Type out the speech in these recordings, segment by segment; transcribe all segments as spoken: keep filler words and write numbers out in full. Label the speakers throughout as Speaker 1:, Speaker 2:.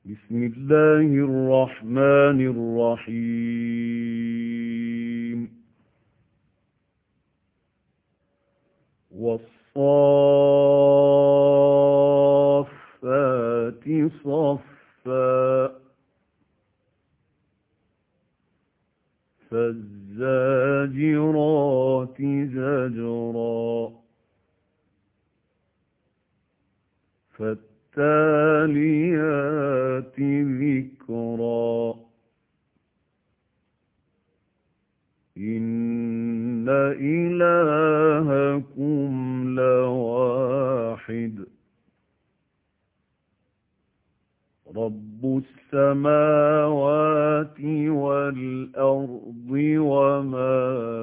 Speaker 1: بسم الله الرحمن الرحيم والصافات صفا فالزاجرات زجرا فالتاليات ذكرا إن إلهكم لواحد رب السماوات والأرض وما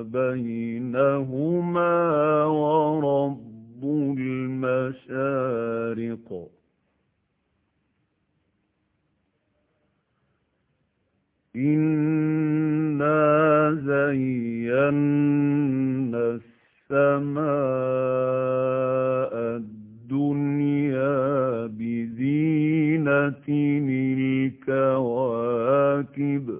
Speaker 1: بينهما ورب المشارق إنا زينا السماء الدنيا بزينة الكواكب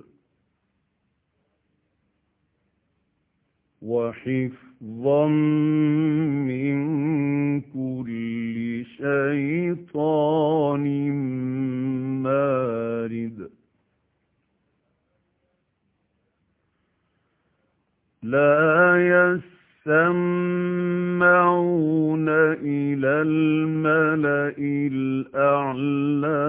Speaker 1: وحفظا من كل شيطان مارد لا يسمعون إلى الملأ الأعلى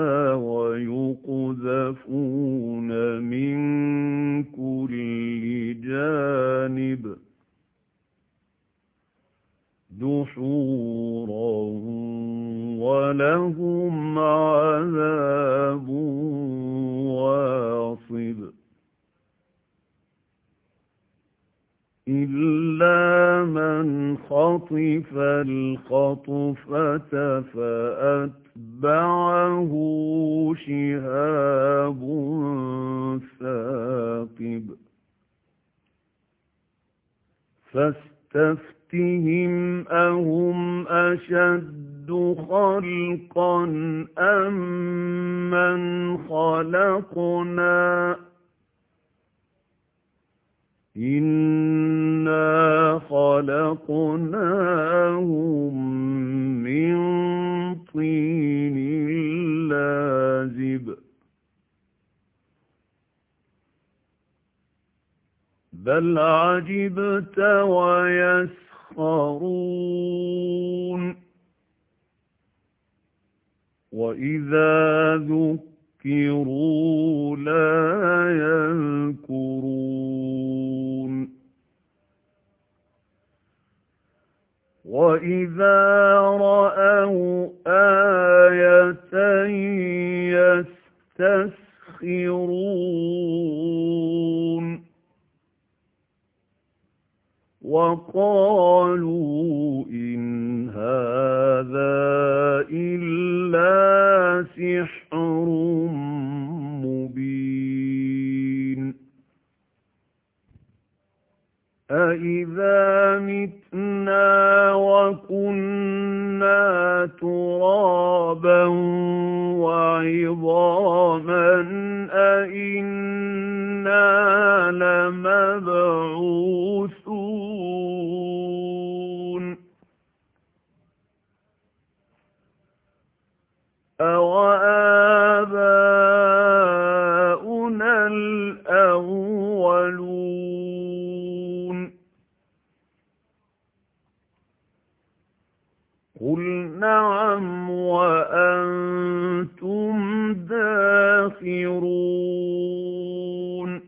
Speaker 1: ويقذفون من كل جانب دحورا ولهم عذاب واصب إلا من خطف الخطفة فأتبعه شهاب ثاقب فاستفتهم أهم أشد خلقا أم من خلقنا إنا خلقناهم من طين لازب بل عجبت ويسخرون وإذا ذكروا لا يذكرون وإذا رأوا آية يستسخرون وقالوا إن هذا إلا سحر مبين أإذا متنا وكنا ترابا وعظاما أإنا لمبعوثون أوآباؤنا الأولون قل نعم وأنتم داخرون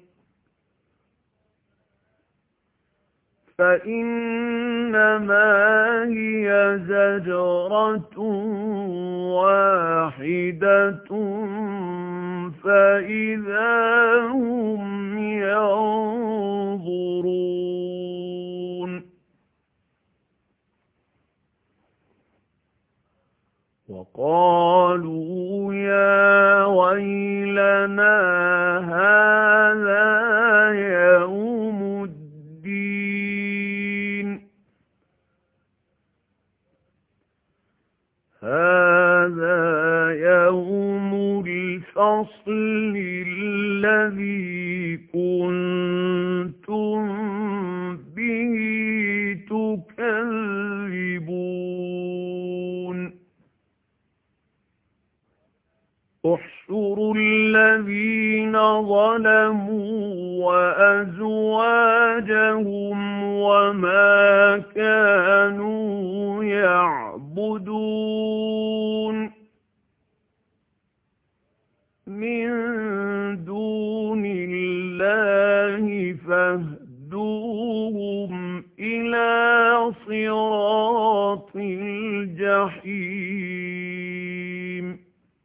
Speaker 1: فإنما هي زجرة واحدة فإذا هم ينظرون وقالوا يا ويلنا هذا يوم الدين هذا يوم الفصل الْفَصْلِ الَّذِي كُنتُم بِهِ تُكَذِّبُونَ احْشُرُوا الَّذِينَ ظَلَمُوا وَأَزْوَاجَهُمْ وَمَا كَانُوا يَعْبُدُونَ مِن دُونِ اللَّهِ فاهدوهم إِلَى صِرَاطِ الْجَحِيمِ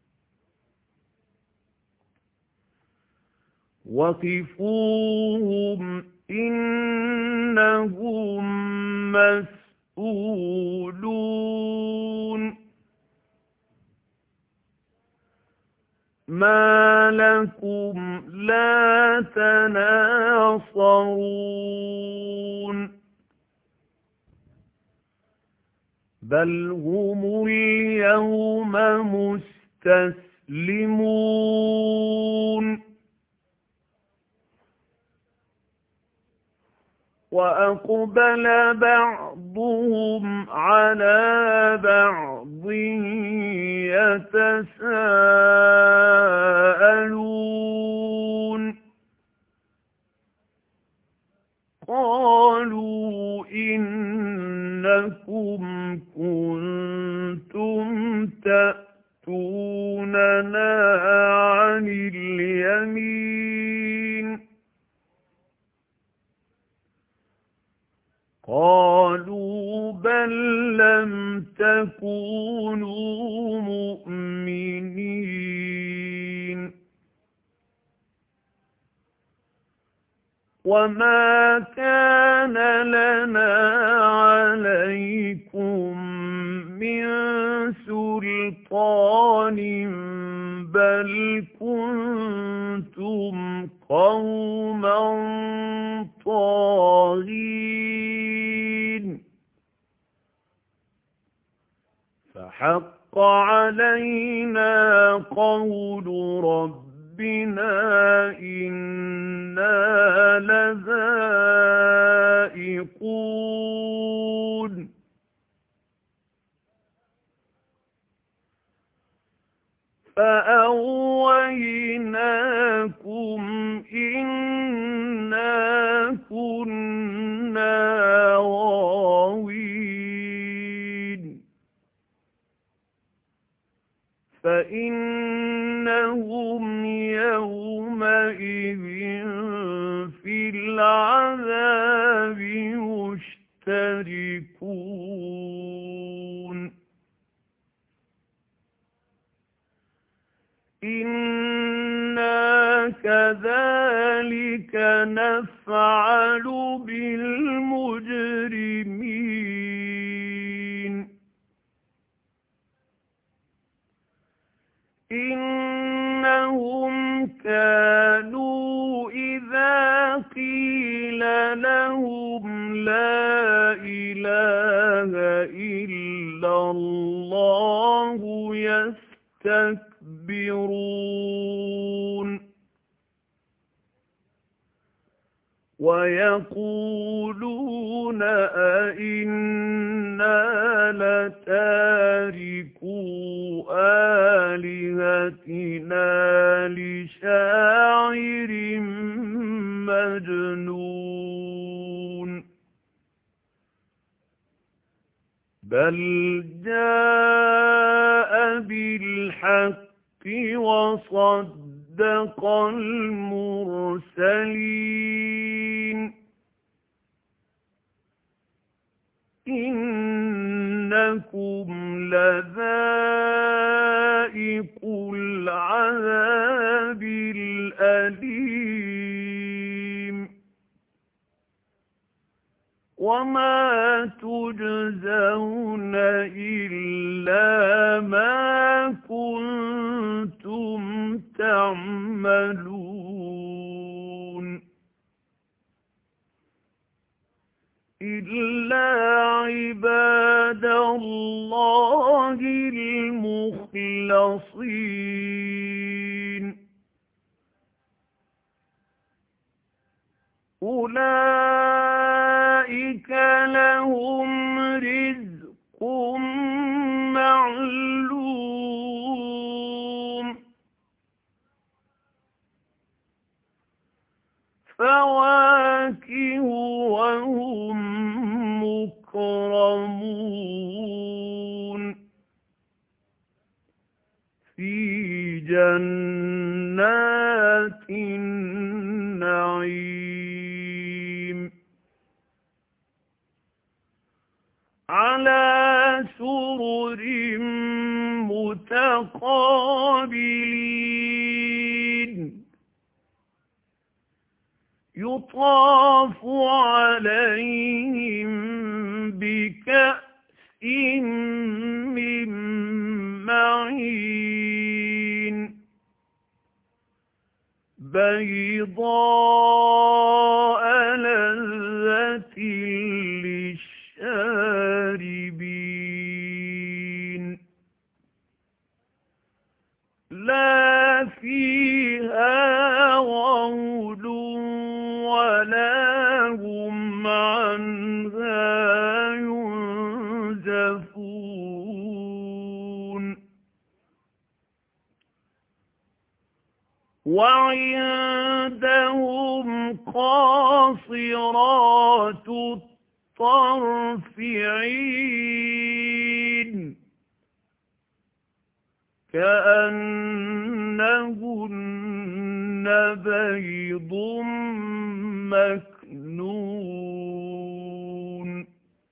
Speaker 1: وَقِفُوهُمْ إِنَّهُم مسؤولون مَا لَكُمْ لَا تَنَاصَرُونَ بَلْ هُمُ الْيَوْمَ مُسْتَسْلِمُونَ وَأَقْبَلَ بَعْضُهُمْ عَلَى بَعْضٍ يَتَسَاءَلُونَ قَالُوا إِنَّكُمْ كُنتُمْ تَأْتُونَنَا عَنِ الْيَمِينِ قَالُوا بَل لَّمْ تَكُونُوا مُؤْمِنِينَ وَمَا كَانَ لَنَا عَلَيْكُمْ مِنْ سُلْطَانٍ بَلْ كُنتُمْ قَوْمًا طَاغِينَ فَحَقَّ عَلَيْنَا قَوْلُ رَبِّنَا إِنَّا لَذَائِقُونَ فَأَغْوَيْنَاكُمْ إِنَّا كُنَّا غَاوِينَ فَإِنَّهُمْ يَوْمَئِذٍ فِي الْعَذَابِ مُشْتَرِكُونَ إِنَّا كَذَلِكَ نَفْعَلُ بِالْمُجْرِمِينَ إِنَّهُمْ كَانُوا إِذَا قِيلَ لَهُمْ لَا إِلَٰهَ إِلَّا اللَّهُ يَسْتَكْبِرُونَ وَيَقُولُونَ أَئِنَّا لَتَارِكُو آلِهَتِنَا لِشَاعِرٍ مَّجْنُونٍ بَلْ جَاءَ بِالْحَقِّ وَصَدَّقَ الْمُرْسَلِينَ إِنَّكُمْ لَذَائِقُو الْعَذَابِ الْأَلِيمِ وَمَا تُجْزَوْنَ إِلَّا مَا كُنتُمْ تَعْمَلُونَ إِلَّا عِبَادَ اللَّهِ الْمُخْلَصِينَ أولئك لهم رزق معلوم فواكه وهم مكرمون في جنات النعيم على سرر متقابلين يطاف عليهم بكأس من معين بيضاء لذة للشاربين لا فيها غول ولا هم عنها ينزفون وعندهم قاصرات الطرف عين كأنهن بيض مكنون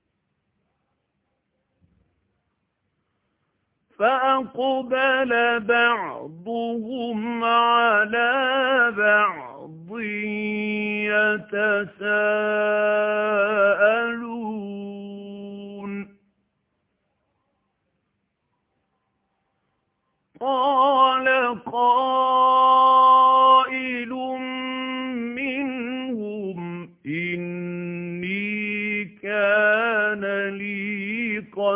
Speaker 1: فأقبل بعضهم على بعض يتساءلون قال قائل منهم إني كان لي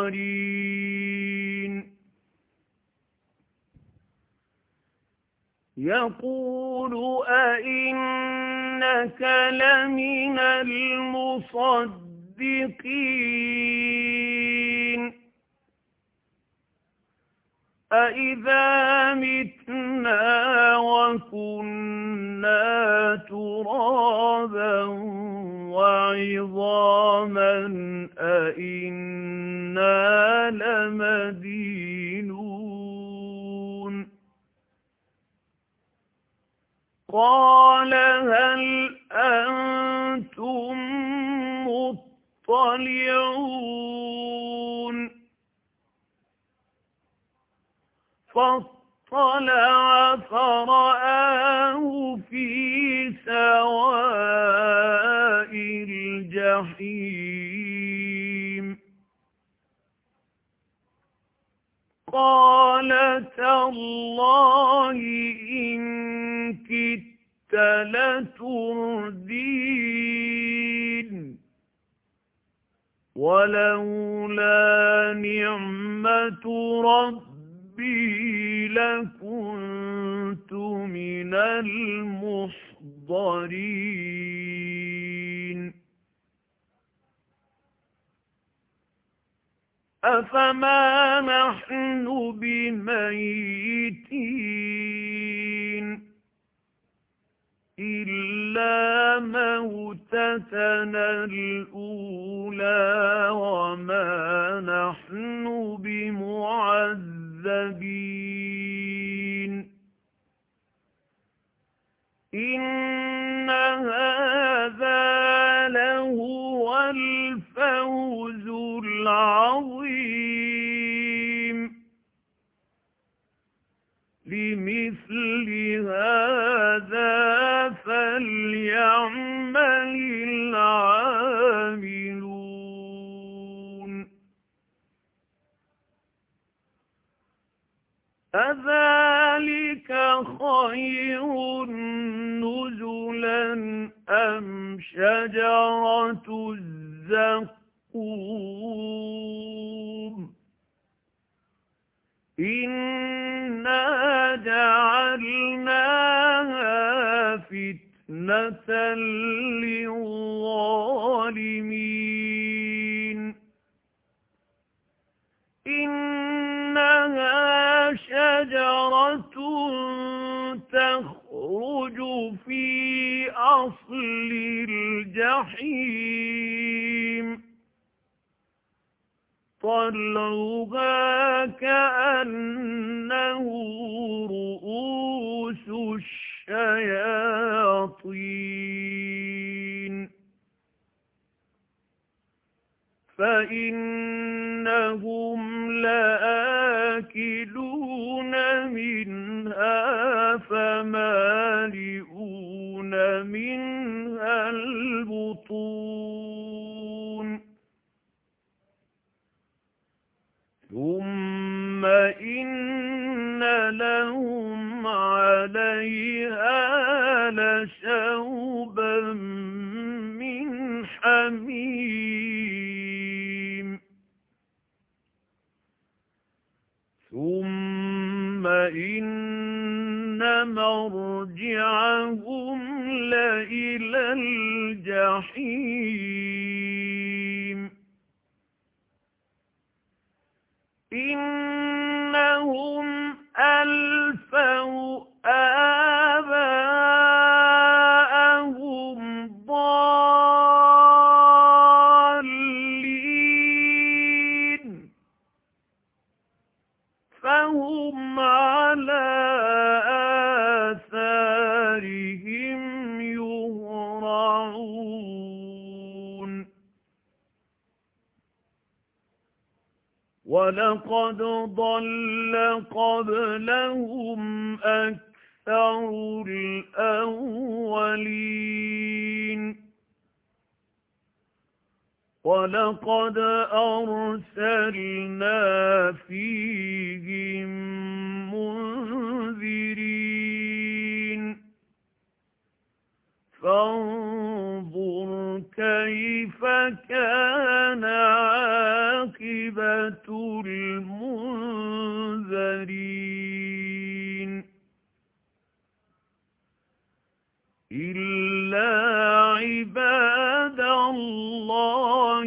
Speaker 1: قرين يقول أئنك لمن المصدقين أَإِذَا مِتْنَا وَكُنَّا تُرَابًا وَعِظَامًا أَإِنَّا لَمَدِينُونَ قَالَ هَلْ أَنْتُمْ مُطَّلِعُونَ فاطلع فرآه في سواء الجحيم قال تالله إن كدت لتردين ولولا نعمة ربي ربي لكنت من المحضرين أفما نحن بميتين إلا موتتنا الأولى وما نحن بمعذبين إن هذا لهو الفوز العظيم لمثل هذا فليعمل العاملون أذلك خير نزلا أم شجرة الزقوم إنا جعلناها فتنة فِتْنَةً لِلظَّالِمِينَ إِنَّهَا شَجَرَةٌ تَخْرُجُ فِي أَصْلِ الْجَحِيمِ طَلْعُهَا كَأَنَّهُ رُءُوسُ الشَّيَاطِينِ فَإِنَّهُمْ لَآكِلُونَ مِنْهَا فَمَالِئُونَ مِنْهَا الْبُطُونَ ثُمَّ إِنَّ لَهُمْ عَلَيْهَا لَشَوْبًا مِّنْ حَمِيمٍ ثُمَّ إِنَّ مَرْجِعَهُمْ لَإِلَى الْجَحِيمِ إِنَّهُمْ أَلْفَوْا آبَاءَهُمْ ضَالِّينَ فَهُمْ عَلَى آثَارِهِمْ يُهْرَعُونَ وَلَقَدْ ضَلَّ قَبْلَهُمْ أَكْثَرُ الْأَوَّلِينَ وَلَقَدْ أَرْسَلْنَا فِيهِم مُنذِرِينَ فَانظُرْ كَيْفَ كَانَ عَاقِبَةُ الْمُنذَرِينَ إِلَّا عِبَادَ اللَّهِ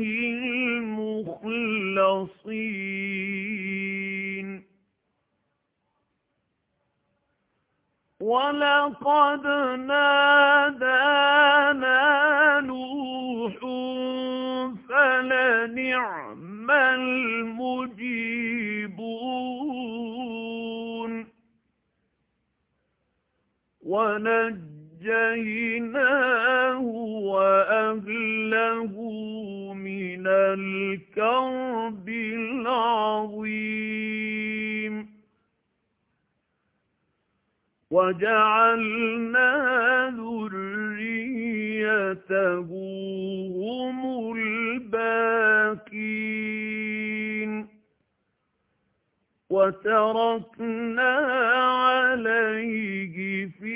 Speaker 1: الْمُخْلَصِينَ وَلَقَدْ نَادَانَا نُوحٌ فَلَنِعْمَ الْمُجِيبُونَ وَنَجَّيْنَاهُ وَأَهْلَهُ مِنَ الْكَرْبِ الْعَظِيمِ وَجَعَلْنَا ذُرِّيَّتَهُ هُمُ الْبَاقِينَ وَتَرَكْنَا عَلَيْهِ فِي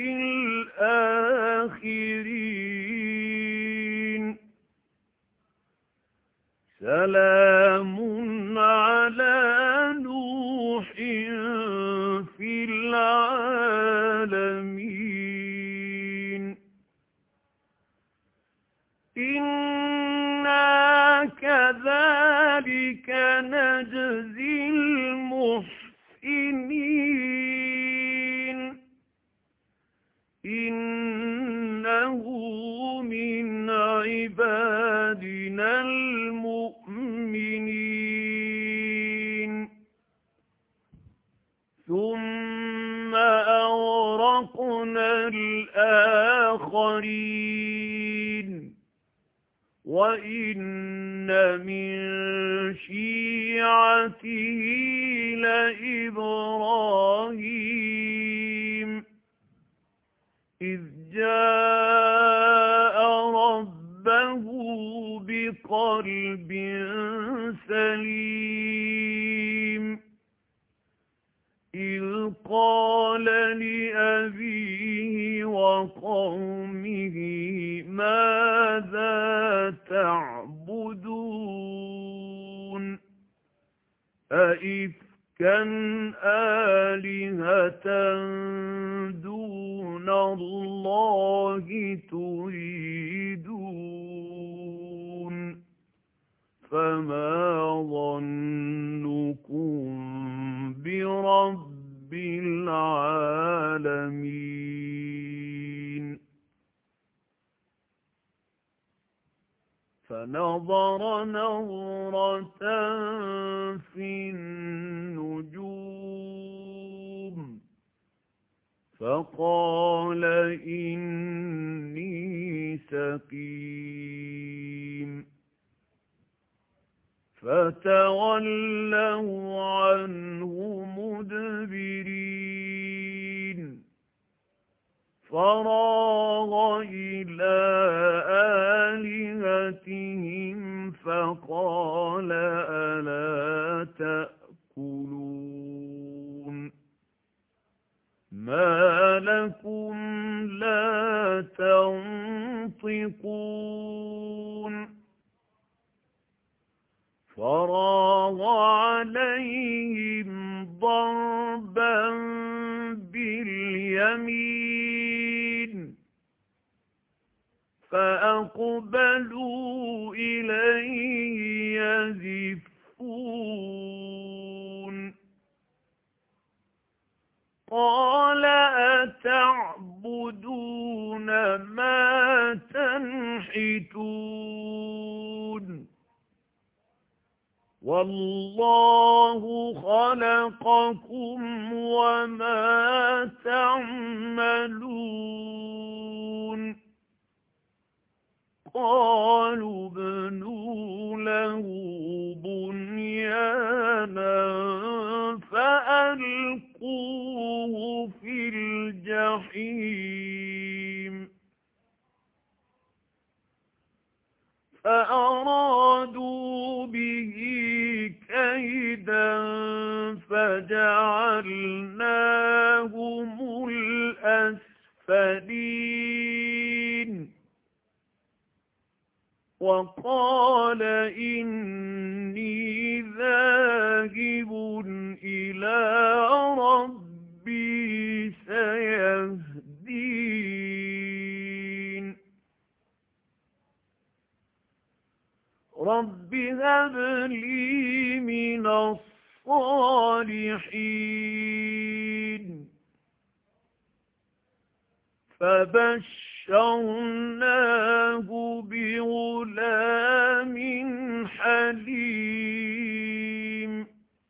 Speaker 1: الْآخِرِينَ سَلَامٌ عَلَى نُوحٍ فِي الْعَالَمِينَ إِنَّا كَذَلِكَ نَجْزِي الْمُحْسِنِينَ إِنَّهُ مِنْ عِبَادِنَا الْمُؤْمِنِينَ ثُمَّ أَغْرَقْنَا الْآخَرِينَ وَإِنَّ مِن شِيعَتِهِ لَإِبْرَاهِيمَ إِذْ جَاءَ رَبَّهُ بِقَلْبٍ سَلِيمٍ إِذْ قَالَ لِأَبِيهِ وَقَوْمِهِ مَاذَا تَعْبُدُونَ أَئِفْكًا آلِهَةً دُونَ اللَّهِ رَبِّ الْعَالَمِينَ فَنَظَرَ نَظْرَةً فِي النُّجُومِ فَقَالَ إِنِّي سَقِيمٌ فَتَوَلَّوْا عَنْهُ مُدْبِرِينَ فَرَاغَ إِلَىٰ آلِهَتِهِمْ فَقَالَ أَلَا تَأْكُلُونَ مَا لَكُمْ لَا تَنطِقُونَ فَرَاغَ عَلَيْهِمْ ضَرْبًا بِالْيَمِينِ فَأَقْبَلُوا إِلَيْهِ يَزِفُّونَ قَالَ أَتَعْبُدُونَ مَا تَنْحِتُونَ وَاللَّهُ خَلَقَكُمْ وَمَا تَعْمَلُونَ قَالُوا ابْنُوا لَهُ بُنْيَانًا فَأَلْقُوهُ فِي الْجَحِيمِ فَأَرَادُوا بِهِ كَيْدًا فَجَعَلْنَاهُمُ الْأَسْفَلِينَ وَقَالَ إِنِّي ذَاهِبٌ إِلَىٰ رَبِّي سَيَهْدِينِ رَبِّ هَبْ لِي مِنَ الصَّالِحِينَ فَبَشَّرْنَاهُ بِغُلَامٍ حَلِيمٍ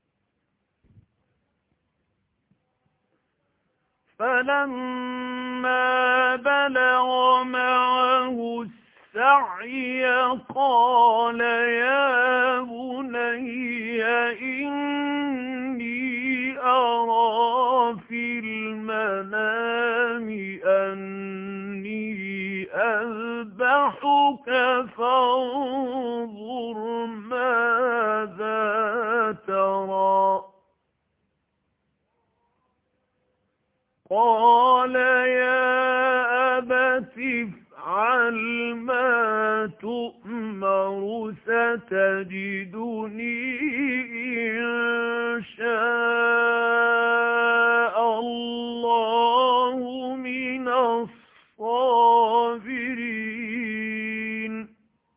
Speaker 1: فَلَمَّا بَلَغَ مَعَهُ السَّعْيَ قَالَ يَا بُنَيَّ إِنِّي أَرَىٰ فِي الْمَنَامِ أَنِّي أَذْبَحُكَ فَانظُرْ مَاذَا تَرَىٰ قَالَ يَا أَبَتِ افْعَلْ مَا تُؤْمَرُ سَتَجِدُنِي إِن شَاءَ اللَّهُ مِنَ الصَّابِرِينَ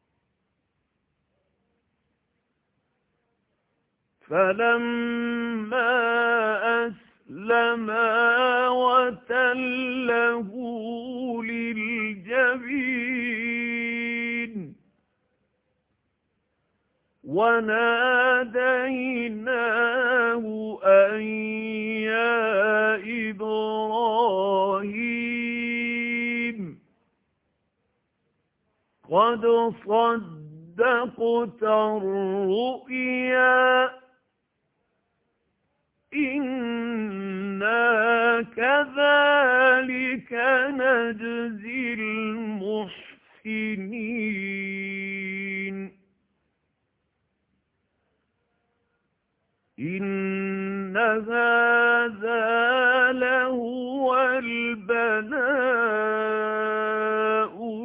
Speaker 1: فَلَمَّا أَسْلَمَا وَتَلَّهُ لِلْجَبِينِ وَنَادَيْنَاهُ أَن يَا إِبْرَاهِيمُ قَدْ صَدَّقْتَ الرُّؤْيَا إِنَّا كَذَلِكَ نَجْزِي الْمُحْسِنِينَ إِنَّ هَذَا لَهُوَ الْبَلَاءُ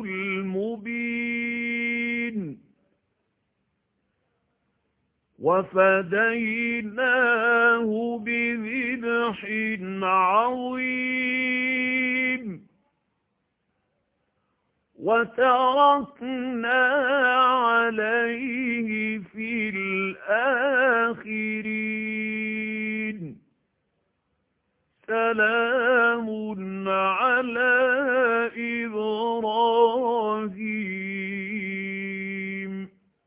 Speaker 1: الْمُبِينُ وَفَدَيْنَاهُ بِذِبْحٍ عَظِيمٍ وَتَرَكْنَا عَلَيْهِ فِي الْآخِرِينَ سلام على إبراهيم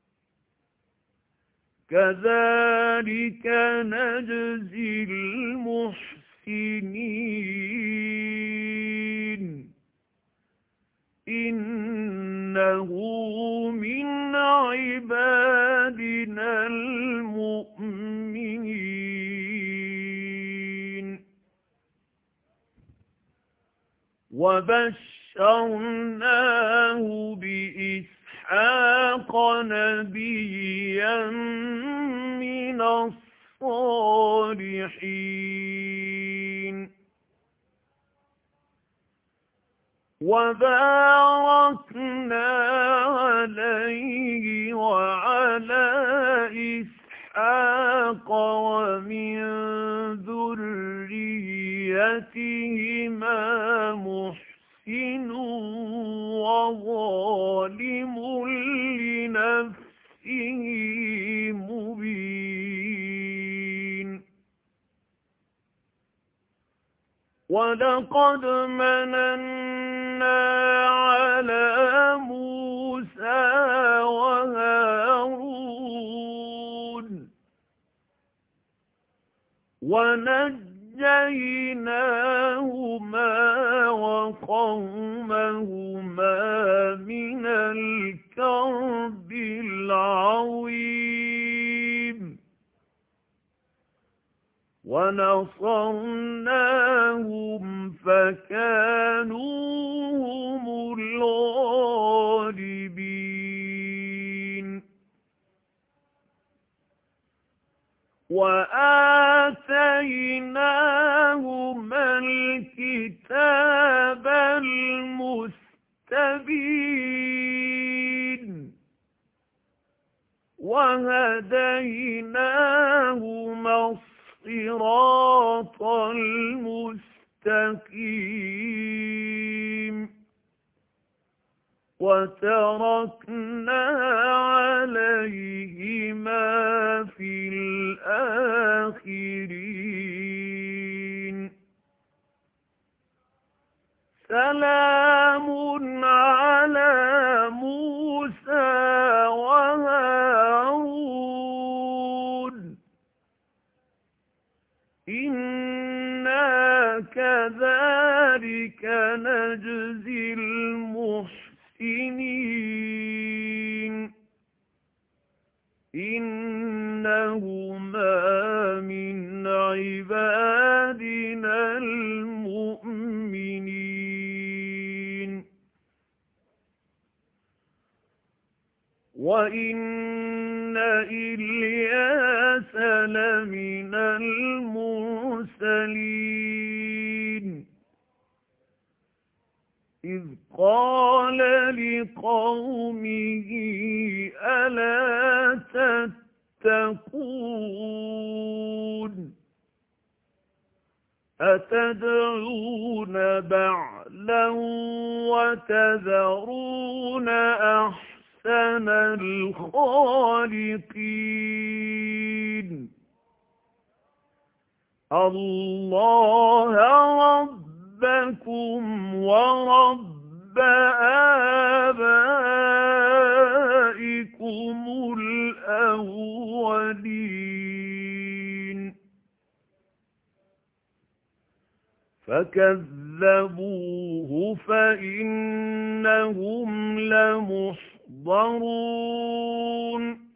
Speaker 1: كذلك نجزي المحسنين إنه من عبادنا المؤمنين وبشرناه بإسحاق نبيا من الصالحين وباركنا عليه وعلى إسحاق ومن ذريتهما محسن وظالم لنفسه مبين ولقد مننا على موسى وهارون ونجيناهما وقومهما من الكرب العظيم ونصرناهم فكانوا هم الغالبين وآتيناهما الكتاب المستبين وهديناهما الصراط المستقيم وتركنا عليهما في الآخرين سلام على موسى وهارون إنا كذلك نجزي المحسنين إنهما من عبادنا المؤمنين وإن إلياس لمن المرسلين إذ قال لقومه ألا تتقون أتدعون بعلا وتذرون أحسن الخالقين الله ربكم ورب آبائكم الأولين فكذبوه فإنهم لمحضرون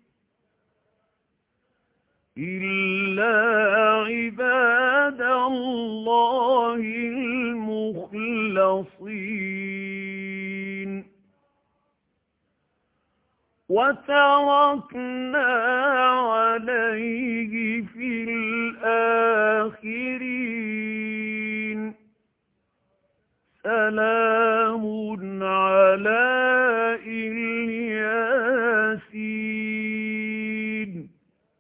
Speaker 1: إلا عباد الله المخلصين وتركنا عليه في الآخرين سلام على الياسين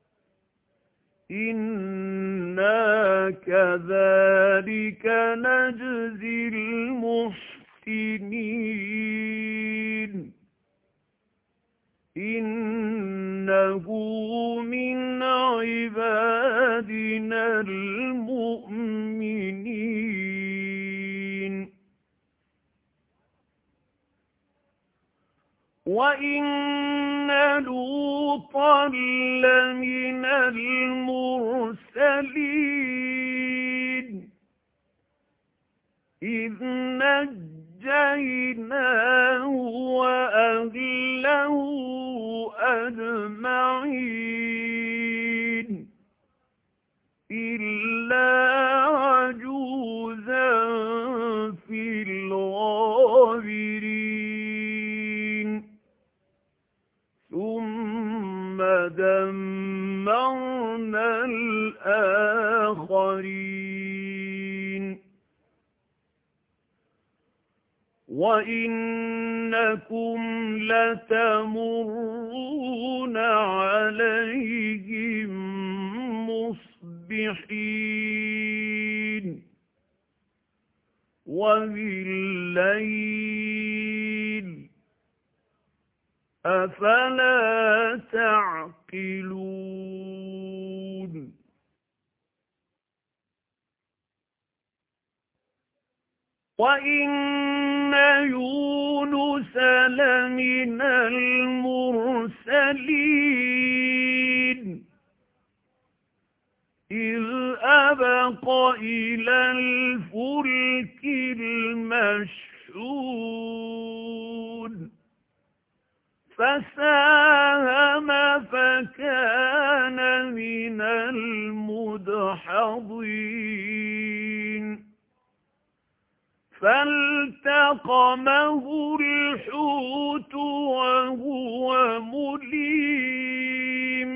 Speaker 1: إنا كذلك نجزي المحسنين إنه من عبادنا المؤمنين وَإِنَّ لُوطًا لَّمِنَ الْمُرْسَلِينَ إِذْ نَجَّيْنَاهُ وَأَهْلَهُ أَجْمَعِينَ إِلَّا عَجُوزًا فِي الْغَابِرِينَ ثُمَّ دَمَّرْنَا الْآخَرِينَ وَإِنَّكُمْ لَتَمُرُّونَ عَلَيْهِم مُصْبِحِينَ وَبِاللَّيْلِ أَفَلَا تَعْقِلُونَ وَإِنَّ يُونُسَ لَمِنَ الْمُرْسَلِينَ إِذْ أَبَقَ إِلَى الْفُلْكِ الْمَشْحُونِ فَسَاهَمَ فَكَانَ مِنَ الْمُدْحَضِينَ فَالْتَقَمَهُ الْحُوتُ وَهُوَ مُلِيمٌ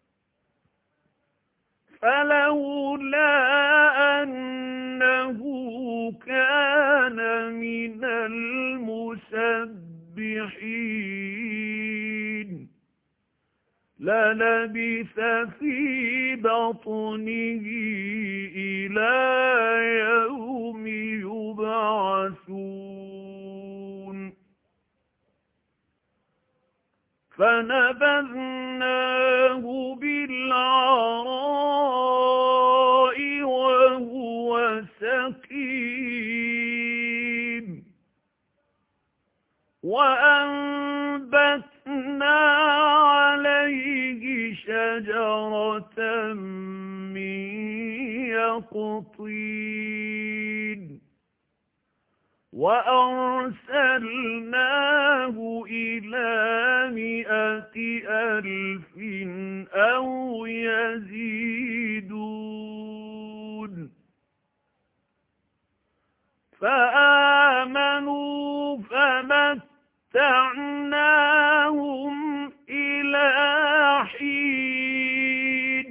Speaker 1: فَلَوْلَا أَنَّهُ كَانَ مِنَ الْمُسَبِّحِينَ لَلَبِثَ فِي بَطْنِهِ إِلَى يَوْمِ يُبْعَثُونَ فَنَبَذْنَاهُ بِالْعَرَاءِ وَهُوَ سَقِيمٌ وَأَنبَتْنَا عَلَيْهِ شَجَرَةً مِّن يَقْطِينٍ وَأَرْسَلْنَاهُ إِلَى مِائَةِ أَلْفٍ أَوْ يَزِيدُونَ فَآمَنُوا فَمَتَّعْنَاهُمْ إِلَىٰ حِينٍ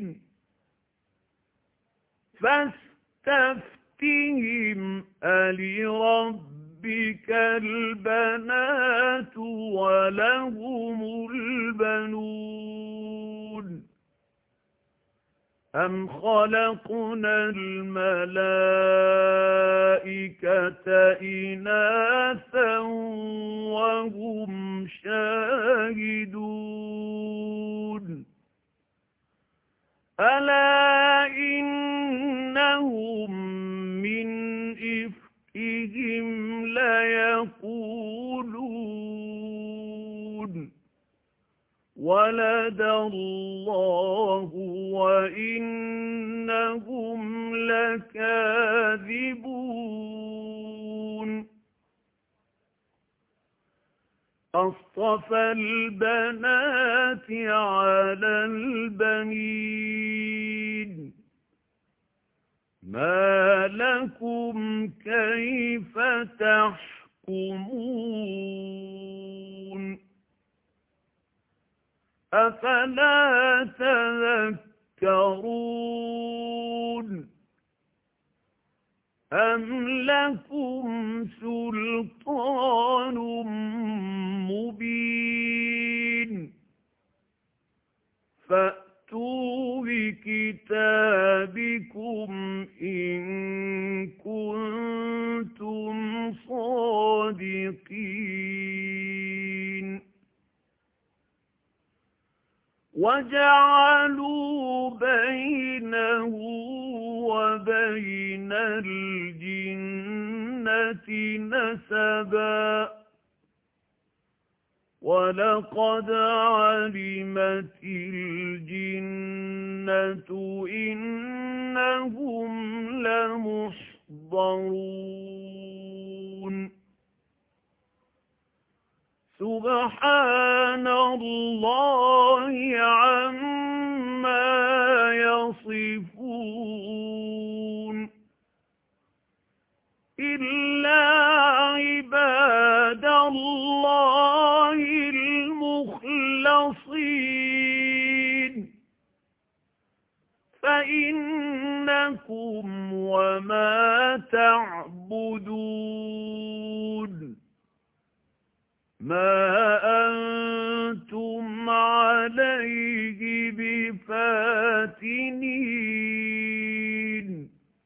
Speaker 1: فَاسْتَفْتِهِمْ أَلِرَبِّكَ الْبَنَاتُ وَلَهُمُ الْبَنُونَ أَمْ خَلَقْنَا الْمَلَائِكَةَ إِنَاثًا وَهُمْ شَاهِدُونَ أَلَا إِنَّهُمْ مِنْ إِفْكِهِمْ لَيَقُولُونَ وَلَدَ اللَّهُ وَإِنَّهُمْ لَكَاذِبُونَ أَصْطَفَى الْبَنَاتِ عَلَى الْبَنِينَ مَا لَكُمْ كَيْفَ تَحْكُمُونَ أَفَلَا تَذَكَّرُونَ أَمْ لَكُمْ سُلْطَانٌ مُّبِينٌ فَأْتُوا بِكِتَابِكُمْ إِن كُنتُمْ صَادِقِينَ وَجَعَلُوا بَيْنَهُ وَبَيْنَ الْجِنَّةِ نَسَبًا وَلَقَدْ عَلِمَتِ الْجِنَّةُ إِنَّهُمْ لَمُحْضَرُونَ سُبْحَانَ اللَّهِ عَمَّا يَصِفُونَ إِلَّا عِبَادَ اللَّهِ الْمُخْلَصِينَ فَإِنَّكُمْ وَمَا تَعْبُدُونَ مَا أَنْتُمْ عَلَيْهِ بِفَاتِنِينَ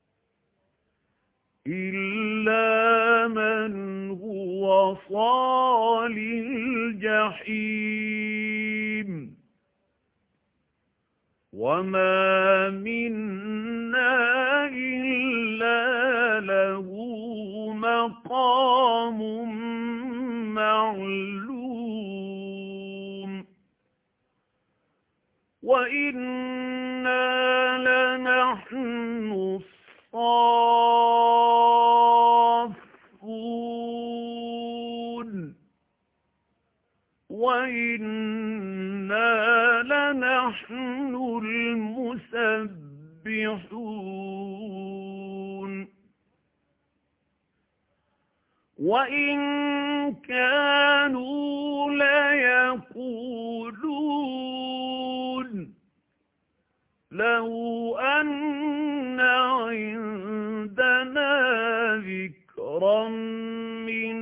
Speaker 1: إِلَّا مَنْ هُوَ صَالِ الْجَحِيمِ وَمَا مِنَّا إِلَّا لَهُ مَقَامٌ مَّعْلُومٌ وَإِنَّا لَنَحْنُ الصَّافُّونَ وَإِنَّا لَنَحْنُ الْمُسَبِّحُونَ وَإِن كَانُوا لَيَقُولُونَ لَوْ أَنَّ عِندَنَا ذِكْرًا مِنَ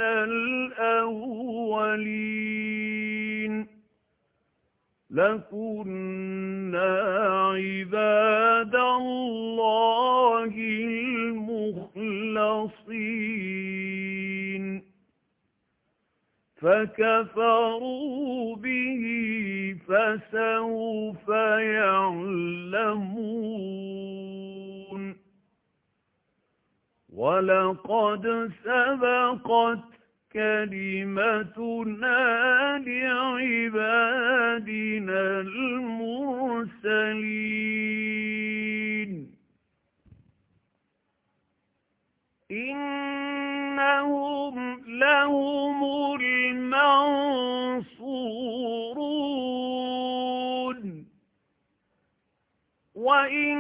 Speaker 1: الْأَوَّلِينَ لَكُنَّا عِبَادَ اللَّهِ الْمُخْلَصِينَ فَكَفَرُوا بِهِ فَسَوْفَ يَعْلَمُونَ وَلَقَدْ سَبَقَتْ كَلِمَتُنَا لِعِبَادِنَا الْمُرْسَلِينَ إِنَّهُمْ لَهُمُ الْمَنصُورُونَ وَإِنَّ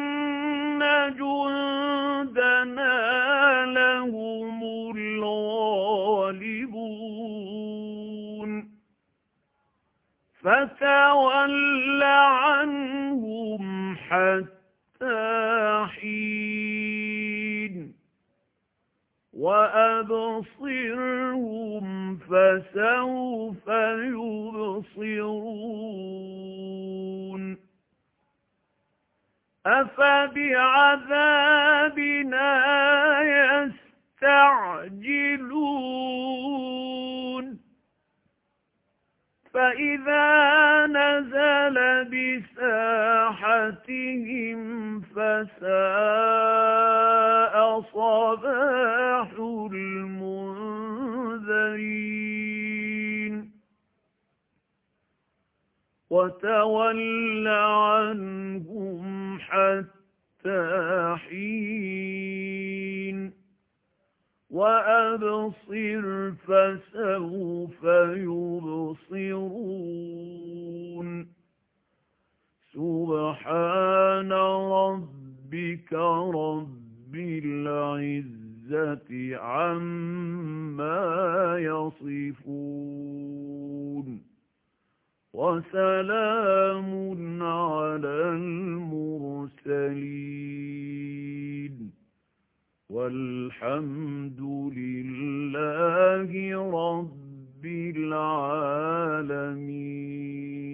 Speaker 1: جُندَنَا لَهُمُ الْغَالِبُونَ فَتَوَلَّ عَنْهُمْ حَتَّىٰ حِينٍ وَأَبْصِرْهُمْ فَسَوْفَ يُبْصِرُونَ أَفَبِعَذَابِنَا يَسْتَعْجِلُونَ فَإِذَا نَزَلَ بِسَاحَتِهِمْ فَسَاءَ صَبَاحُ الْمُنذَرِينَ وَتَوَلَّ عَنْهُمْ حَتَّىٰ حِينٍ وَأَبْصِرْ فَسَوْفَ يُبْصِرُونَ سُبْحَانَ رَبِّكَ رَبِّ الْعِزَّةِ عَمَّا يَصِفُونَ وَسَلَامٌ عَلَى الْمُرْسَلِينَ وَالْحَمْدُ لِلَّهِ رَبِّ الْعَالَمِينَ